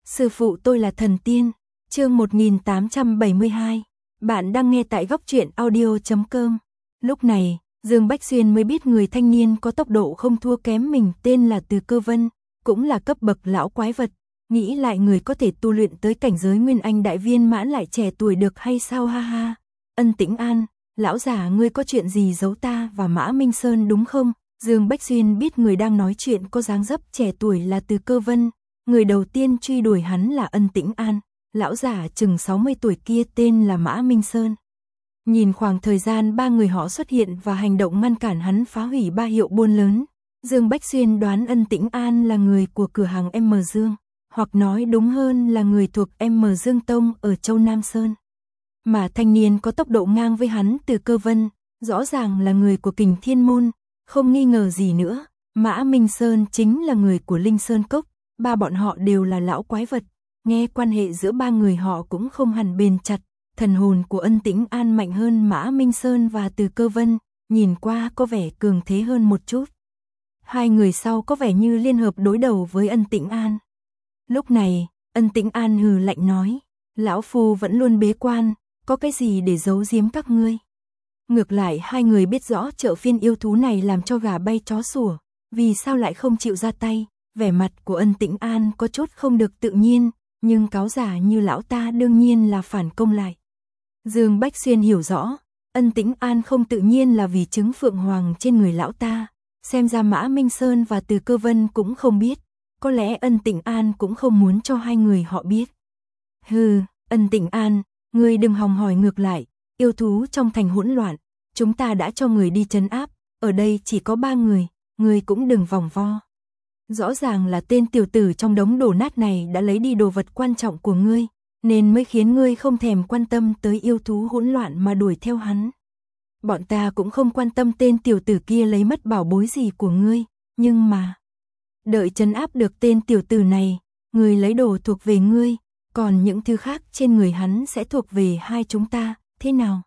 Sư phụ tôi là thần tiên. Chương 1872. Bạn đang nghe tại góc truyện audio.com. Lúc này, Dương Bách Xuyên mới biết người thanh niên có tốc độ không thua kém mình tên là Từ Cơ Vân, cũng là cấp bậc lão quái vật. Nghĩ lại người có thể tu luyện tới cảnh giới Nguyên Anh đại viên mãn lại trẻ tuổi được hay sao, ha ha. Ân Tĩnh An, lão già ngươi có chuyện gì giấu ta và Mã Minh Sơn đúng không? Dương Bách Xuyên biết người đang nói chuyện có dáng dấp trẻ tuổi là Từ Cơ Vân. Người đầu tiên truy đuổi hắn là Ân Tĩnh An, lão già chừng 60 tuổi kia tên là Mã Minh Sơn. Nhìn khoảng thời gian ba người họ xuất hiện và hành động ngăn cản hắn phá hủy ba hiệu buôn lớn, Dương Bách Xuyên đoán Ân Tĩnh An là người của cửa hàng M Dương, hoặc nói đúng hơn là người thuộc M Dương Tông ở Châu Nam Sơn. Mà thanh niên có tốc độ ngang với hắn Từ Cơ Vân, rõ ràng là người của Kình Thiên Môn, không nghi ngờ gì nữa, Mã Minh Sơn chính là người của Linh Sơn Cốc. Ba bọn họ đều là lão quái vật, nghe quan hệ giữa ba người họ cũng không hẳn bền chặt, thần hồn của Ân Tĩnh An mạnh hơn Mã Minh Sơn và Từ Cơ Vân, nhìn qua có vẻ cường thế hơn một chút. Hai người sau có vẻ như liên hợp đối đầu với Ân Tĩnh An. Lúc này, Ân Tĩnh An hừ lạnh nói, lão phu vẫn luôn bế quan, có cái gì để giấu giếm các ngươi. Ngược lại hai người biết rõ chợ phiên yêu thú này làm cho gà bay chó sủa, vì sao lại không chịu ra tay. Vẻ mặt của Ân Tĩnh An có chút không được tự nhiên, nhưng cáo giả như lão ta đương nhiên là phản công lại. Dương Bách Xuyên hiểu rõ, Ân Tĩnh An không tự nhiên là vì trứng phượng hoàng trên người lão ta, xem ra Mã Minh Sơn và Từ Cơ Vân cũng không biết, có lẽ Ân Tĩnh An cũng không muốn cho hai người họ biết. Hừ, Ân Tĩnh An, ngươi đừng hòng hỏi ngược lại, yêu thú trong thành hỗn loạn, chúng ta đã cho người đi trấn áp, ở đây chỉ có 3 người, ngươi cũng đừng vòng vo. Rõ ràng là tên tiểu tử trong đống đổ nát này đã lấy đi đồ vật quan trọng của ngươi, nên mới khiến ngươi không thèm quan tâm tới yêu thú hỗn loạn mà đuổi theo hắn. Bọn ta cũng không quan tâm tên tiểu tử kia lấy mất bảo bối gì của ngươi, nhưng mà đợi trấn áp được tên tiểu tử này, ngươi lấy đồ thuộc về ngươi, còn những thứ khác trên người hắn sẽ thuộc về hai chúng ta, thế nào?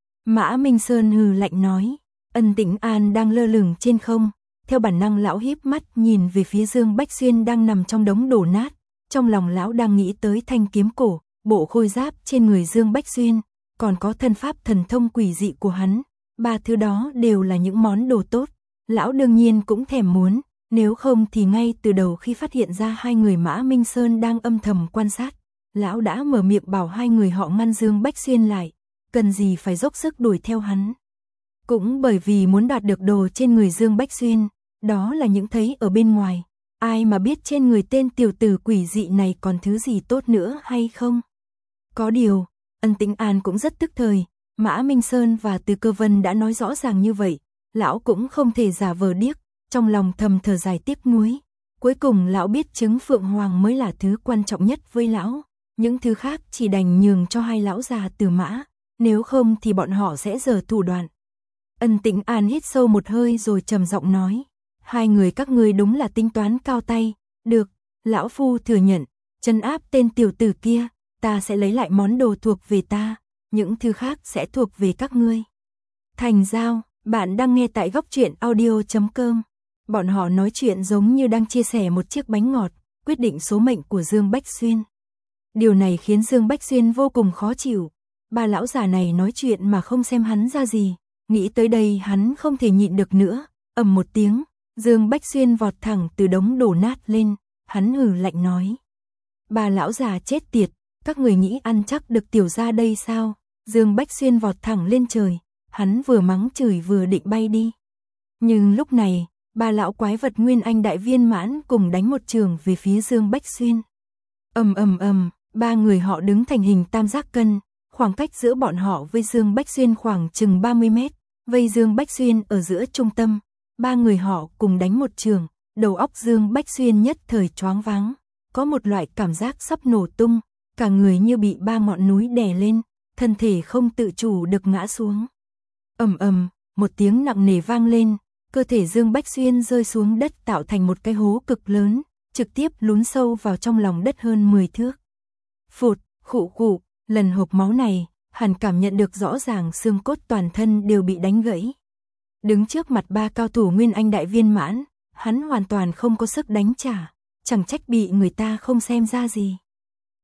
Mã Minh Sơn hừ lạnh nói, Ân Tĩnh An đang lơ lửng trên không. Theo bản năng lão híp mắt nhìn về phía Dương Bách Xuyên đang nằm trong đống đổ nát, trong lòng lão đang nghĩ tới thanh kiếm cổ, bộ khôi giáp trên người Dương Bách Xuyên, còn có thân pháp thần thông quỷ dị của hắn, ba thứ đó đều là những món đồ tốt, lão đương nhiên cũng thèm muốn, nếu không thì ngay từ đầu khi phát hiện ra hai người Mã Minh Sơn đang âm thầm quan sát, lão đã mở miệng bảo hai người họ ngăn Dương Bách Xuyên lại, cần gì phải dốc sức đuổi theo hắn. Cũng bởi vì muốn đoạt được đồ trên người Dương Bách Xuyên, đó là những thấy ở bên ngoài, ai mà biết trên người tên tiểu tử quỷ dị này còn thứ gì tốt nữa hay không. Có điều, Ân Tĩnh An cũng rất tức thời, Mã Minh Sơn và Từ Cơ Vân đã nói rõ ràng như vậy, lão cũng không thể giả vờ điếc, trong lòng thầm thở dài tiếc nuối. Cuối cùng lão biết trứng phượng hoàng mới là thứ quan trọng nhất với lão, những thứ khác chỉ đành nhường cho hai lão già Từ Mã, nếu không thì bọn họ sẽ giở thủ đoạn. Ân Tĩnh An hít sâu một hơi rồi trầm giọng nói, hai người các ngươi đúng là tính toán cao tay, được, lão phu thừa nhận, trấn áp tên tiểu tử kia, ta sẽ lấy lại món đồ thuộc về ta, những thứ khác sẽ thuộc về các ngươi. Thành giao, bạn đang nghe tại góc truyện audio.com. Bọn họ nói chuyện giống như đang chia sẻ một chiếc bánh ngọt, quyết định số mệnh của Dương Bách Xuyên. Điều này khiến Dương Bách Xuyên vô cùng khó chịu, ba lão già này nói chuyện mà không xem hắn ra gì, nghĩ tới đây hắn không thể nhịn được nữa, ầm một tiếng. Dương Bách Xuyên vọt thẳng từ đống đổ nát lên, hắn hừ lạnh nói. Ba lão già chết tiệt, các người nghĩ ăn chắc được tiểu gia đây sao? Dương Bách Xuyên vọt thẳng lên trời, hắn vừa mắng chửi vừa định bay đi. Nhưng lúc này, ba lão quái vật Nguyên Anh đại viên mãn cùng đánh một trường về phía Dương Bách Xuyên. Ầm ầm ầm, ba người họ đứng thành hình tam giác cân, khoảng cách giữa bọn họ với Dương Bách Xuyên khoảng chừng 30 mét, vây Dương Bách Xuyên ở giữa trung tâm. Ba người họ cùng đánh một trường, đầu óc Dương Bách Xuyên nhất thời choáng váng, có một loại cảm giác sắp nổ tung, cả người như bị ba ngọn núi đè lên, thân thể không tự chủ được ngã xuống. Ầm ầm, một tiếng nặng nề vang lên, cơ thể Dương Bách Xuyên rơi xuống đất tạo thành một cái hố cực lớn, trực tiếp lún sâu vào trong lòng đất hơn 10 thước. Phụt, khụ khụ, lần hộp máu này, hắn cảm nhận được rõ ràng xương cốt toàn thân đều bị đánh gãy. Đứng trước mặt ba cao thủ Nguyên Anh đại viên mãn, hắn hoàn toàn không có sức đánh trả, chẳng trách bị người ta không xem ra gì.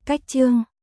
Cách chương